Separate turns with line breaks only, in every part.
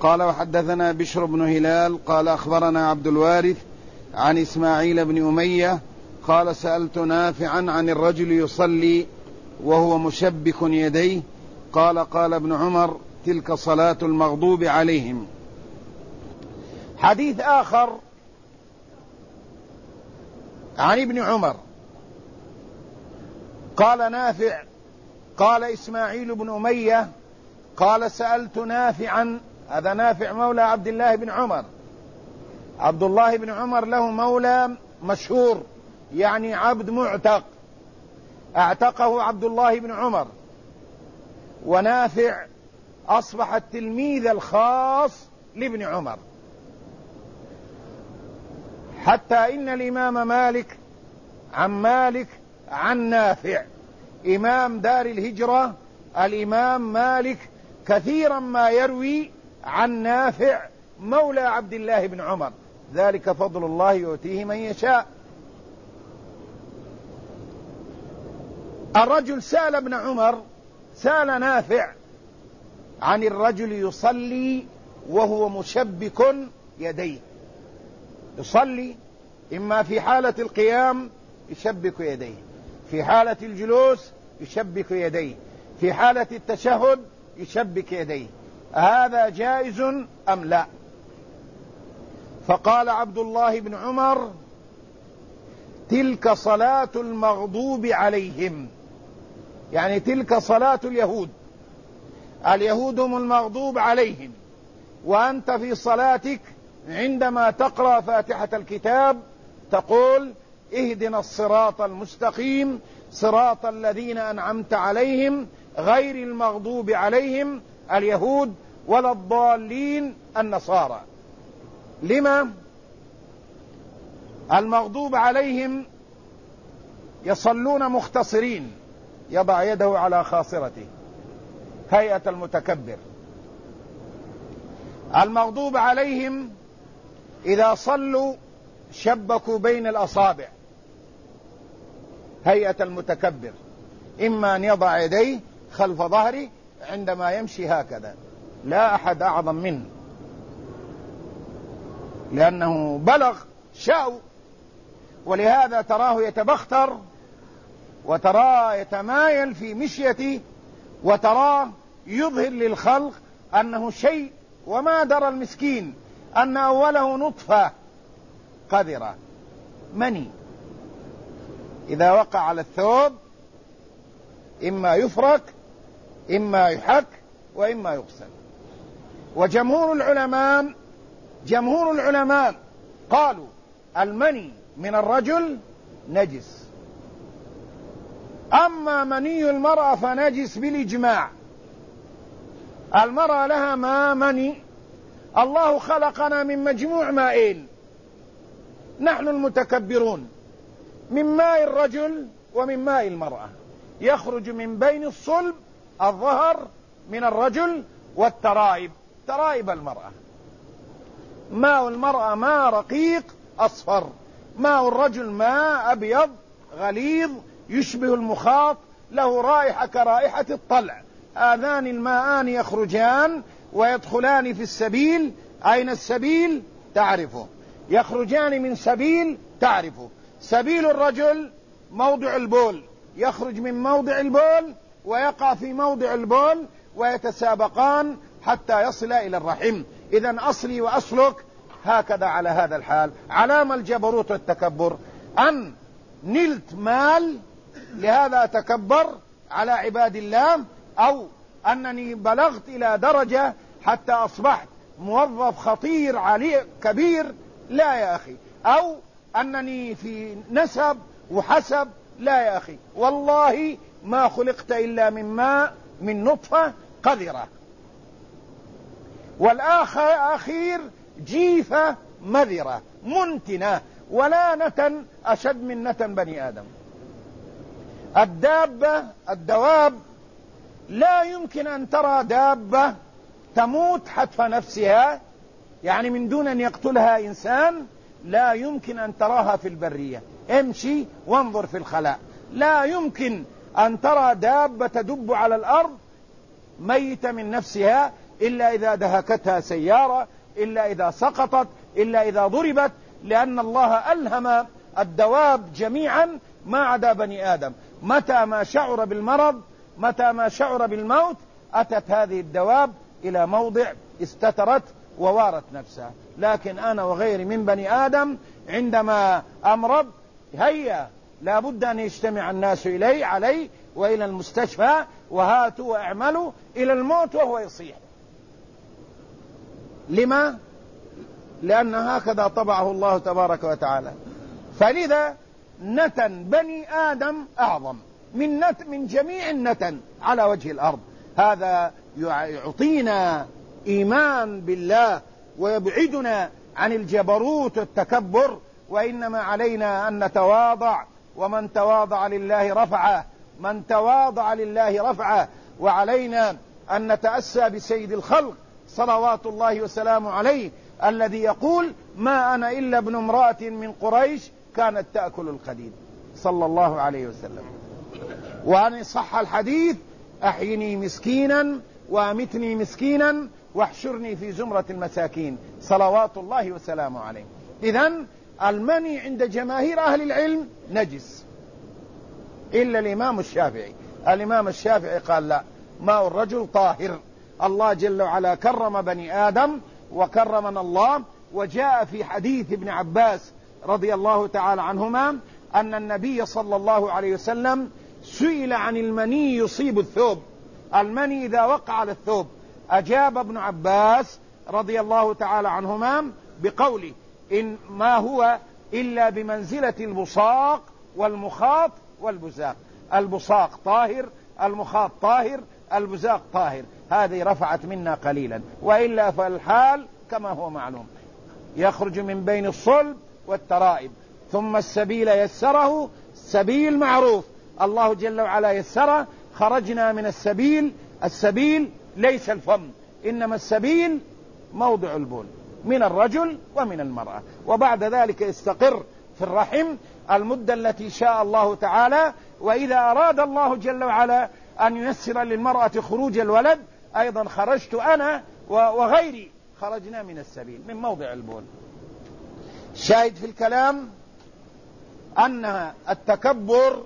قال وحدثنا بشر بن هلال قال أخبرنا عبد الوارث عن إسماعيل بن أمية قال سألت نافعا عن الرجل يصلي وهو مشبك يديه قال ابن عمر تلك صلاة المغضوب عليهم.
حديث آخر عن ابن عمر قال نافع قال إسماعيل بن أمية قال سألت نافعا، هذا نافع مولى عبد الله بن عمر. عبد الله بن عمر له مولى مشهور، يعني عبد معتق، اعتقه عبد الله بن عمر، ونافع أصبح التلميذ الخاص لابن عمر، حتى إن الإمام مالك عن نافع، إمام دار الهجرة الإمام مالك، كثيرا ما يروي عن نافع مولى عبد الله بن عمر، ذلك فضل الله يؤتيه من يشاء. الرجل سأل ابن عمر، سأل نافع عن الرجل يصلي وهو مشبك يديه، يصلي إما في حالة القيام يشبك يديه، في حالة الجلوس يشبك يديه، في حالة التشهد يشبك يديه، هذا جائز أم لا؟ فقال عبد الله بن عمر تلك صلاة المغضوب عليهم، يعني تلك صلاة اليهود، اليهود هم المغضوب عليهم، وأنت في صلاتك عندما تقرأ فاتحة الكتاب تقول اهدنا الصراط المستقيم صراط الذين أنعمت عليهم غير المغضوب عليهم اليهود ولا الضالين النصارى. لما؟ المغضوب عليهم يصلون مختصرين، يضع يده على خاصرته هيئة المتكبر. المغضوب عليهم إذا صلوا شبكوا بين الأصابع هيئة المتكبر، إما أن يضع يديه خلف ظهره عندما يمشي هكذا، لا أحد أعظم منه، لأنه بلغ شاء، ولهذا تراه يتبختر، وتراه يتمايل في مشيته، وتراه يظهر للخلق أنه شيء، وما درى المسكين أن أوله نطفة قذرة مني، إذا وقع على الثوب إما يفرك إما يحك وإما يغسل. وجمهور العلماء قالوا المني من الرجل نجس، أما مني المرأة فنجس بالإجماع. المرأة لها ما مني، الله خلقنا من مجموع مائين، نحن المتكبرون، من ماء الرجل ومن ماء المرأة، يخرج من بين الصلب الظهر من الرجل والترائب، ترائب المرأة. ماء المرأة ماء رقيق أصفر، ماء الرجل ماء أبيض غليظ يشبه المخاط، له رائحة كرائحة الطلع. هذان الماءان يخرجان ويدخلان في السبيل. أين السبيل؟ تعرفه. يخرجان من سبيل تعرفه. سبيل الرجل موضع البول، يخرج من موضع البول ويقع في موضع البول ويتسابقان حتى يصل إلى الرحم. إذن أصلي وأصلك هكذا على هذا الحال. علامة الجبروت والتكبر أن نلت مال لهذا أتكبر على عباد الله، أو أنني بلغت إلى درجة حتى أصبحت موظف خطير علي كبير، لا يا أخي، أو أنني في نسب وحسب، لا يا أخي، والله ما خلقت إلا من ماء من نطفة قذرة. والأخير جيفة مذرة منتنة، ولا نتن أشد من نتن بني آدم. الدواب لا يمكن أن ترى دابة تموت حتف نفسها، يعني من دون أن يقتلها إنسان، لا يمكن أن تراها في البرية. امشي وانظر في الخلاء، لا يمكن أن ترى دابة تدب على الأرض ميتة من نفسها إلا إذا دهكتها سيارة، إلا إذا سقطت، إلا إذا ضربت، لأن الله ألهم الدواب جميعا ما عدا بني آدم. متى ما شعر بالمرض، متى ما شعر بالموت، أتت هذه الدواب إلى موضع استترت ووارت نفسها. لكن أنا وغيري من بني آدم عندما أمرض هيا لابد أن يجتمع الناس علي وإلى المستشفى، وهاتوا واعملوا إلى الموت وهو يصيح. لما؟ لأن هكذا طبعه الله تبارك وتعالى. فلذا نتن بني آدم أعظم من جميع النتن على وجه الأرض. هذا يعطينا إيمان بالله ويبعدنا عن الجبروت والتكبر، وإنما علينا أن نتواضع، ومن تواضع لله رفعه، من تواضع لله رفعه. وعلينا أن نتأسى بسيد الخلق صلوات الله وسلامه عليه، الذي يقول: ما أنا إلا ابن امرأة من قريش كانت تأكل القديد، صلى الله عليه وسلم. وأن صح الحديث: أحيني مسكينا وأمتني مسكينا واحشرني في زمرة المساكين، صلوات الله وسلامه عليه. إذن المني عند جماهير أهل العلم نجس، إلا الإمام الشافعي. الإمام الشافعي قال: لا، ماء الرجل طاهر. الله جل وعلا كرم بني آدم وكرمنا الله. وجاء في حديث ابن عباس رضي الله تعالى عنهما أن النبي صلى الله عليه وسلم سئل عن المني يصيب الثوب، المني إذا وقع على الثوب، أجاب ابن عباس رضي الله تعالى عنهما بقوله: إن ما هو إلا بمنزلة البصاق والمخاط والبزاق. البصاق طاهر، المخاط طاهر، البزاق طاهر. هذه رفعت منا قليلا، وإلا فالحال كما هو معلوم: يخرج من بين الصلب والترائب. ثم السبيل يسره، سبيل معروف، الله جل وعلا يسره. خرجنا من السبيل، السبيل ليس الفم، إنما السبيل موضع البول من الرجل ومن المرأة. وبعد ذلك يستقر في الرحم المدة التي شاء الله تعالى. وإذا أراد الله جل وعلا أن ييسر للمرأة خروج الولد، أيضا خرجت أنا وغيري، خرجنا من السبيل، من موضع البول. شاهد في الكلام أن التكبر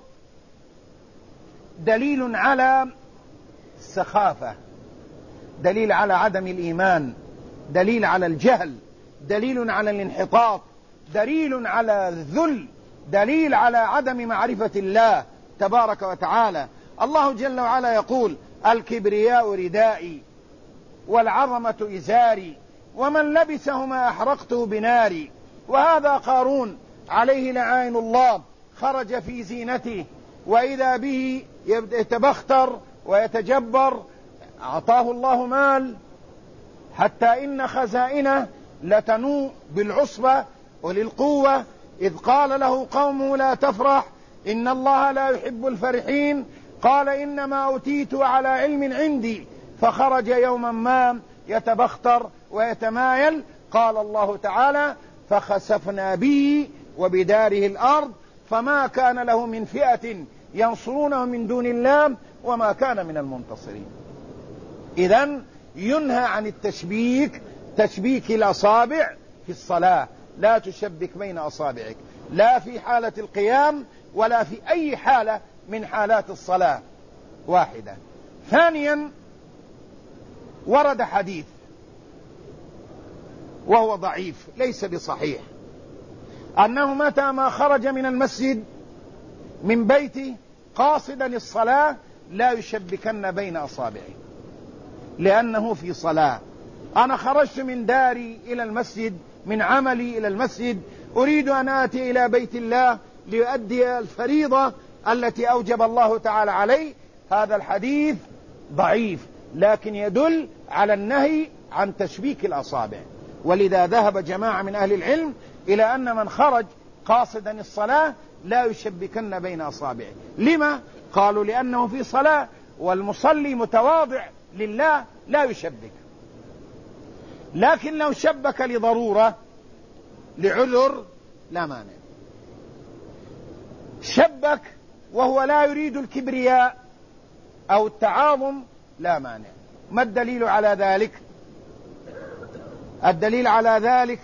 دليل على السخافة، دليل على عدم الإيمان، دليل على الجهل، دليل على الانحطاط، دليل على الذل، دليل على عدم معرفة الله تبارك وتعالى. الله جل وعلا يقول: الكبرياء ردائي والعظمة إزاري ومن لبسهما أحرقته بناري. وهذا قارون عليه لعائن الله خرج في زينته، وإذا به يتبختر ويتجبر. أعطاه الله مال حتى إن خزائنه لتنوء بالعصبة وللقوة، إذ قال له قومه: لا تفرح إن الله لا يحب الفرحين. قال: إنما أوتيت على علم عندي. فخرج يوما ما يتبختر ويتمايل. قال الله تعالى: فخسفنا به وبداره الأرض فما كان له من فئة ينصرونه من دون الله وما كان من المنتصرين. إذن ينهى عن التشبيك، تشبيك الأصابع في الصلاة. لا تشبك بين أصابعك، لا في حالة القيام ولا في أي حالة من حالات الصلاة. واحدة. ثانيا، ورد حديث وهو ضعيف ليس بصحيح، أنه متى ما خرج من المسجد من بيته قاصدا الصلاة لا يشبكن بين أصابعه، لأنه في صلاة. أنا خرجت من داري إلى المسجد، من عملي إلى المسجد، أريد أن آتي إلى بيت الله ليؤدي الفريضة التي أوجب الله تعالى علي. هذا الحديث ضعيف، لكن يدل على النهي عن تشبيك الأصابع. ولذا ذهب جماعة من أهل العلم إلى أن من خرج قاصدا الصلاة لا يشبكن بين أصابعه. لما؟ قالوا: لأنه في صلاة، والمصلي متواضع لله لا يشبك. لكن لو شبك لضرورة لعذر لا مانع. شبك وهو لا يريد الكبرياء أو التعاظم لا مانع. ما الدليل على ذلك؟ الدليل على ذلك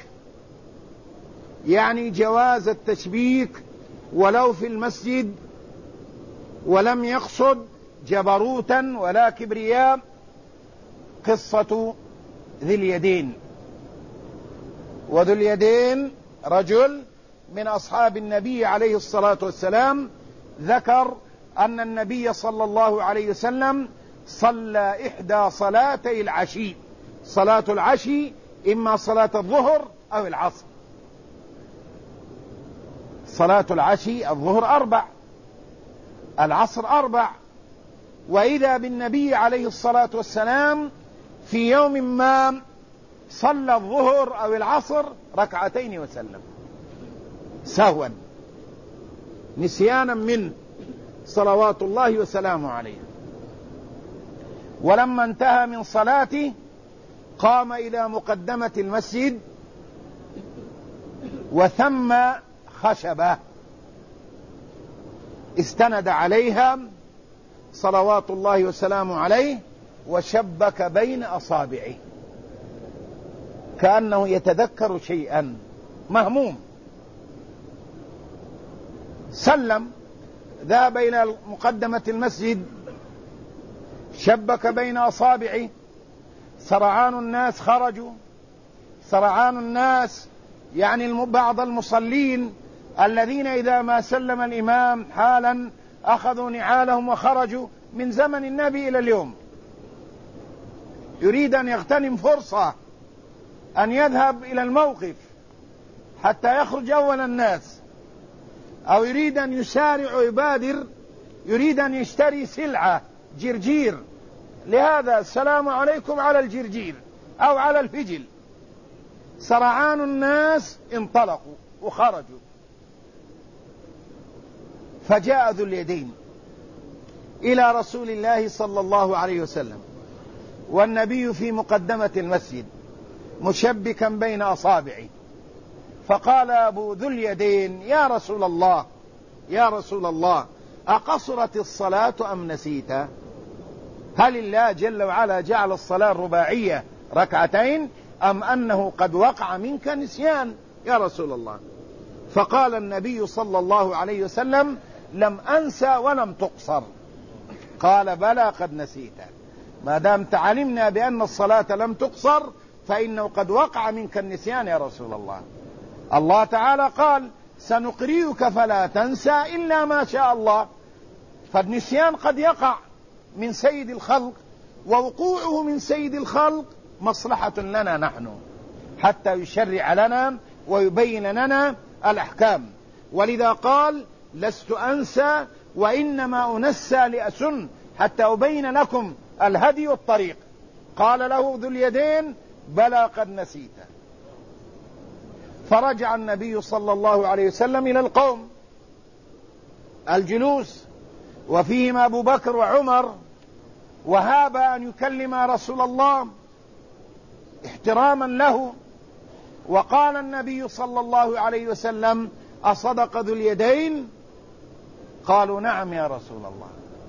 يعني جواز التشبيك ولو في المسجد، ولم يقصد جبروتا ولا كبرياء. قصة ذي اليدين. وذو اليدين رجل من أصحاب النبي عليه الصلاة والسلام، ذكر أن النبي صلى الله عليه وسلم صلى إحدى صلاتي العشي. صلاة العشي إما صلاة الظهر أو العصر. صلاة العشي الظهر 4، العصر 4. وإذا بالنبي عليه الصلاة والسلام في يوم ما صلى الظهر أو العصر 2 وسلم سهوا نسيانا منه صلوات الله وسلامه عليه. ولما انتهى من صلاته قام إلى مقدمة المسجد وثم خشبة استند عليها صلوات الله وسلامه عليه وشبك بين أصابعه كأنه يتذكر شيئا، مهموم. سلم، ذهب إلى مقدمة المسجد، شبك بين أصابعه. سرعان الناس خرجوا، سرعان الناس يعني بعض المصلين الذين إذا ما سلم الإمام حالا أخذوا نعالهم وخرجوا من زمن النبي إلى اليوم. يريد أن يغتنم فرصة أن يذهب إلى الموقف حتى يخرج أول الناس، أو يريد أن يسارع ويبادر، يريد أن يشتري سلعة جرجير، لهذا السلام عليكم على الجرجير أو على الفجل. سرعان الناس انطلقوا وخرجوا، فجاء ذو اليدين إلى رسول الله صلى الله عليه وسلم والنبي في مقدمة المسجد مشبكا بين أصابعه، فقال أبو ذو اليدين: يا رسول الله، يا رسول الله، أقصرت الصلاة أم نسيت؟ هل الله جل وعلا جعل الصلاة الرباعية 2 أم أنه قد وقع منك نسيان يا رسول الله؟ فقال النبي صلى الله عليه وسلم: لم أنسى ولم تقصر. قال: بلى قد نسيت. ما دام علمنا بأن الصلاة لم تقصر فإنه قد وقع منك النسيان يا رسول الله. الله تعالى قال: سنقرئك فلا تنسى إلا ما شاء الله. فالنسيان قد يقع من سيد الخلق، ووقوعه من سيد الخلق مصلحة لنا نحن حتى يشرع لنا ويبين لنا الأحكام. ولذا قال: لست أنسى وإنما أنسى لأسن حتى أبين لكم الهدي والطريق. قال له ذو اليدين: بلى قد نسيت. فرجع النبي صلى الله عليه وسلم إلى القوم الجلوس وفيهم أبو بكر وعمر، وهاب أن يكلم رسول الله احتراما له. وقال النبي صلى الله عليه وسلم: أصدق ذو اليدين؟ قالوا: نعم يا رسول الله.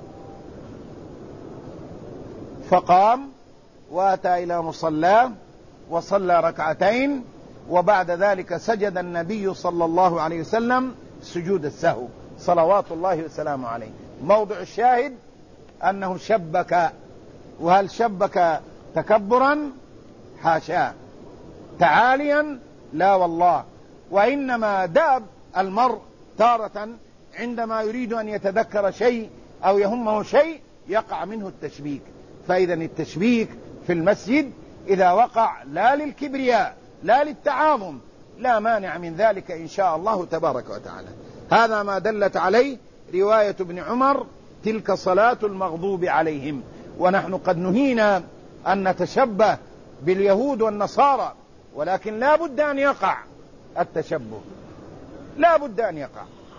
فقام وأتى إلى مصلاه وصلى 2، وبعد ذلك سجد النبي صلى الله عليه وسلم سجود السهو صلوات الله وسلامه عليه. موضع الشاهد أنه شبك. وهل شبك تكبرا؟ حاشا. تعاليا؟ لا والله. وإنما داب المرء تارة عندما يريد أن يتذكر شيء أو يهمه شيء يقع منه التشبيك. فإذا التشبيك في المسجد إذا وقع لا للكبرياء لا للتعاظم لا مانع من ذلك إن شاء الله تبارك وتعالى. هذا ما دلت عليه رواية ابن عمر: تلك صلاة المغضوب عليهم. ونحن قد نهينا أن نتشبه باليهود والنصارى، ولكن لا بد أن يقع التشبه، لا بد أن يقع،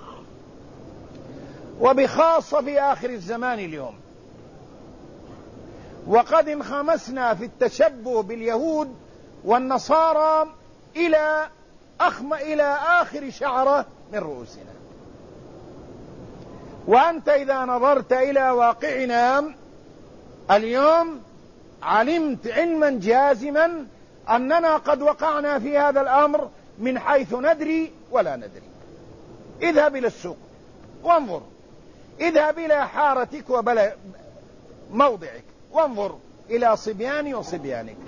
وبخاصة في آخر الزمان اليوم. وقد انخمسنا في التشبه باليهود والنصارى إلى آخر شعرة من رؤوسنا. وأنت إذا نظرت إلى واقعنا اليوم علمت علما جازما أننا قد وقعنا في هذا الأمر من حيث ندري ولا ندري. اذهب إلى السوق وانظر، اذهب إلى حارتك موضعك وانظر إلى صبياني وصبيانك،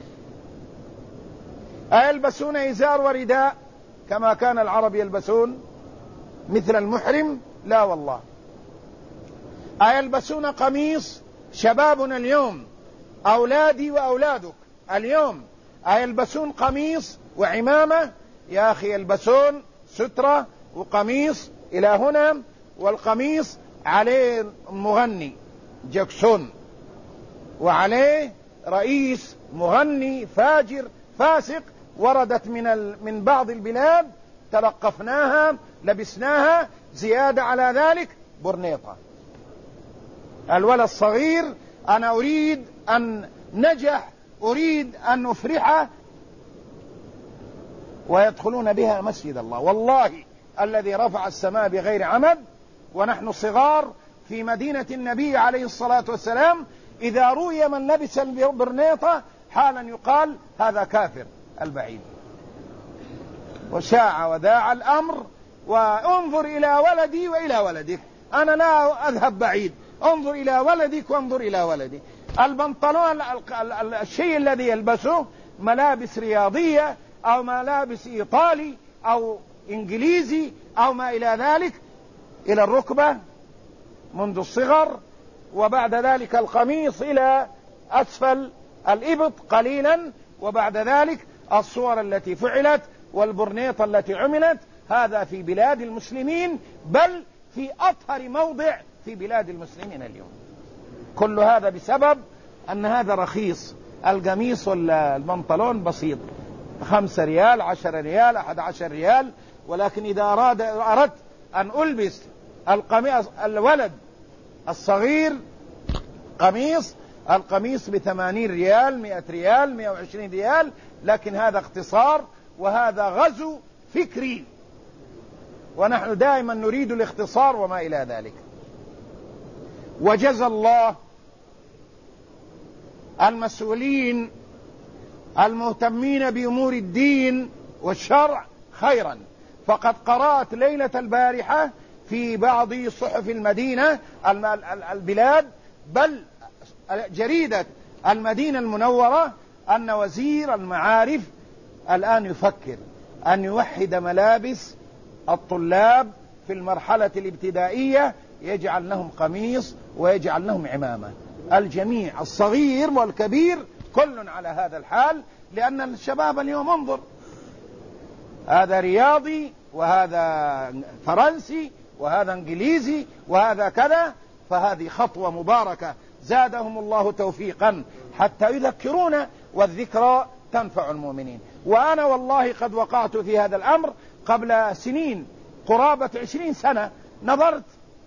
أيلبسون إزار ورداء كما كان العرب يلبسون مثل المحرم؟ لا والله. أيلبسون قميص؟ شبابنا اليوم، أولادي وأولادك اليوم أيلبسون قميص وعمامة؟ يا أخي يلبسون سترة وقميص إلى هنا، والقميص عليه مغني جاكسون، وعليه رئيس مغني فاجر فاسق، وردت من بعض البلاد تلقفناها لبسناها، زيادة على ذلك برنيطة. الولد الصغير أنا أريد أن نجح، أريد أن أفرحه، ويدخلون بها مسجد الله. والله الذي رفع السماء بغير عمد ونحن صغار في مدينة النبي عليه الصلاة والسلام، إذا روي من لبس البرنيطة حالا يقال هذا كافر البعيد. وشاع وذاع الأمر. وانظر إلى ولدي وإلى ولدك، أنا لا أذهب بعيد، انظر إلى ولدك وانظر إلى ولدي. البنطلون الشيء الذي يلبسه ملابس رياضية أو ملابس إيطالي أو إنجليزي أو ما إلى ذلك إلى الركبة منذ الصغر، وبعد ذلك القميص إلى أسفل الإبط قليلا، وبعد ذلك الصور التي فعلت والبرنيطة التي عملت. هذا في بلاد المسلمين، بل في أطهر موضع في بلاد المسلمين اليوم. كل هذا بسبب أن هذا رخيص. القميص والبنطلون بسيط، 5 ريال 10 ريال 11 ريال. ولكن إذا أردت أن ألبس الولد الصغير القميص ب80 ريال 100 ريال 120 ريال. لكن هذا اختصار وهذا غزو فكري، ونحن دائما نريد الاختصار وما إلى ذلك. وجزى الله المسؤولين المهتمين بأمور الدين والشرع خيرا. فقد قرأت ليلة البارحة في بعض صحف المدينة البلاد، بل جريدة المدينة المنورة، أن وزير المعارف الآن يفكر أن يوحد ملابس الطلاب في المرحلة الابتدائية، يجعل لهم قميص ويجعل لهم عمامة، الجميع الصغير والكبير كل على هذا الحال. لأن الشباب اليوم انظر، هذا رياضي وهذا فرنسي وهذا انجليزي وهذا كذا. فهذه خطوة مباركة زادهم الله توفيقا حتى يذكرون، والذكرى تنفع المؤمنين. وأنا والله قد وقعت في هذا الأمر قبل سنين، قرابة 20 سنة. نظرت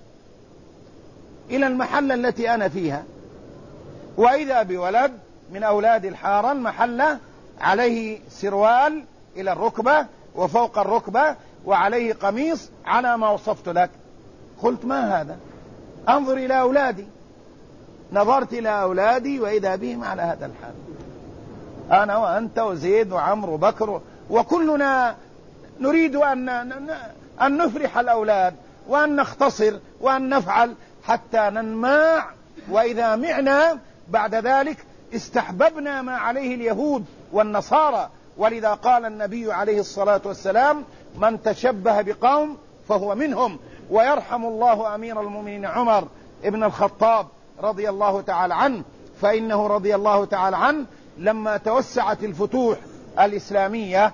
إلى المحلة التي أنا فيها، وإذا بولد من أولاد الحارة المحلة عليه سروال إلى الركبة وفوق الركبة وعليه قميص على ما وصفت لك. قلت ما هذا؟ أنظر إلى أولادي. نظرت إلى أولادي وإذا بهم على هذا الحال، أنا وأنت وزيد وعمر وبكر، وكلنا نريد أن نفرح الأولاد وأن نختصر وأن نفعل حتى ننماع. وإذا معنا بعد ذلك استحببنا ما عليه اليهود والنصارى. ولذا قال النبي عليه الصلاة والسلام: من تشبه بقوم فهو منهم. ويرحم الله أمير المؤمنين عمر ابن الخطاب رضي الله تعالى عنه، فإنه رضي الله تعالى عنه لما توسعت الفتوح الإسلامية،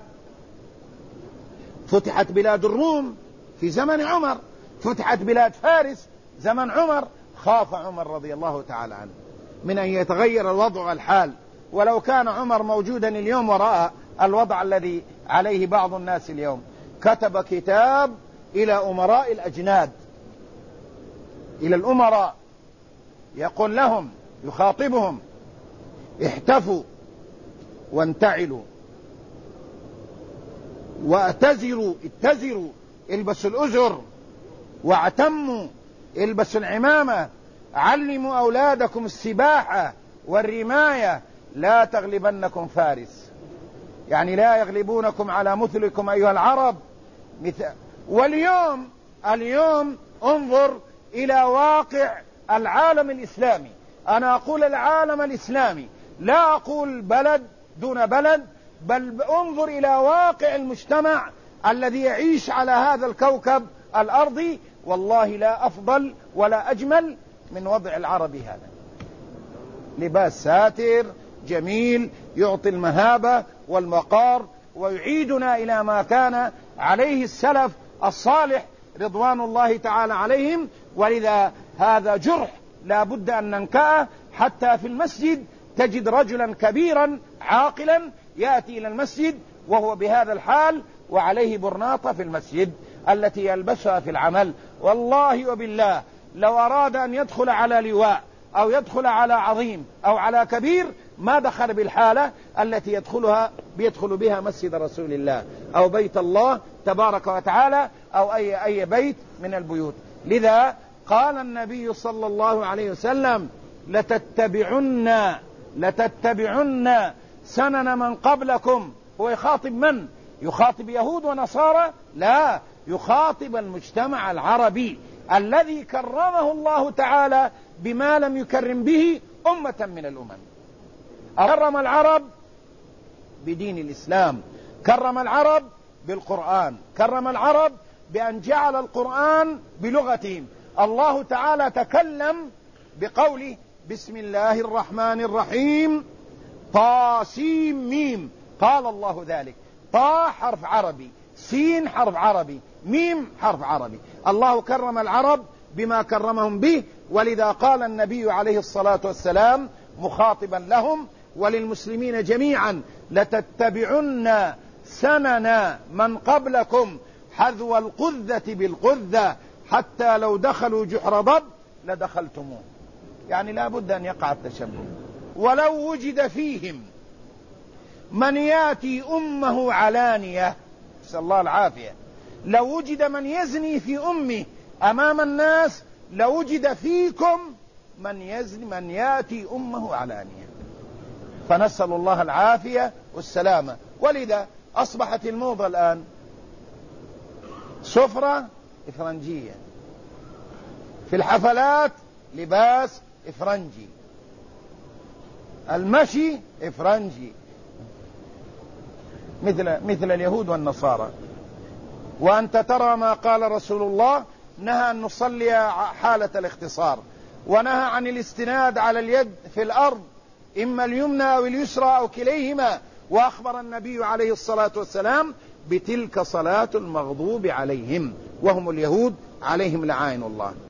فتحت بلاد الروم في زمن عمر، فتحت بلاد فارس زمن عمر، خاف عمر رضي الله تعالى عنه من أن يتغير الوضع والحال. ولو كان عمر موجودا اليوم ورأى الوضع الذي عليه بعض الناس اليوم، كتب كتاب إلى أمراء الأجناد، إلى الأمراء، يقول لهم، يخاطبهم: احتفوا وانتعلوا واتزروا، اتزروا، البسوا الأزر، واعتموا، البسوا العمامة، علموا أولادكم السباحة والرماية، لا تغلبنكم فارس، يعني لا يغلبونكم على مثلكم أيها العرب. واليوم انظر إلى واقع العالم الإسلامي. أنا أقول العالم الإسلامي، لا أقول بلد دون بلد، بل انظر إلى واقع المجتمع الذي يعيش على هذا الكوكب الأرضي. والله لا أفضل ولا أجمل من وضع العرب هذا. لباس ساتر جميل يعطي المهابة والوقار ويعيدنا إلى ما كان عليه السلف الصالح رضوان الله تعالى عليهم. ولذا هذا جرح لا بد أن ننكأه. حتى في المسجد تجد رجلا كبيرا عاقلا يأتي إلى المسجد وهو بهذا الحال وعليه برناطة في المسجد التي يلبسها في العمل. والله وبالله لو أراد أن يدخل على لواء أو يدخل على عظيم أو على كبير ما دخل بالحالة التي بيدخل بها مسجد رسول الله أو بيت الله تبارك وتعالى أو أي بيت من البيوت. لذا قال النبي صلى الله عليه وسلم لتتبعن سنن من قبلكم. هو يخاطب من؟ يخاطب يهود ونصارى؟ لا، يخاطب المجتمع العربي الذي كرمه الله تعالى بما لم يكرم به أمة من الأمم. كرم العرب بدين الإسلام، كرم العرب بالقرآن، كرم العرب بأن جعل القرآن بلغتهم. الله تعالى تكلم بقوله بسم الله الرحمن الرحيم طاسيم ميم، قال الله ذلك. طا حرف عربي، سين حرف عربي، ميم حرف عربي. الله كرم العرب بما كرمهم به. ولذا قال النبي عليه الصلاة والسلام مخاطبا لهم وللمسلمين جميعا لتتبعن سنن من قبلكم حذو القذة بالقذة حتى لو دخلوا جحر ضب لدخلتموه. يعني لا بد أن يقع التشبه. ولو وجد فيهم من ياتي أمه علانية، نسأل الله العافية، لو وجد من يزني في أمه أمام الناس لوجد فيكم من ياتي أمه علانية. فنسأل الله العافية والسلامة. ولذا أصبحت الموضة الآن سفرة إفرنجية، في الحفلات لباس إفرنجي، المشي إفرنجي مثل اليهود والنصارى. وأنت ترى ما قال رسول الله، نهى أن نصلي حالة الاختصار، ونهى عن الاستناد على اليد في الأرض إما اليمنى أو اليسرى أو كليهما. وأخبر النبي عليه الصلاة والسلام بتلك صلاة المغضوب عليهم وهم اليهود عليهم لعائن الله.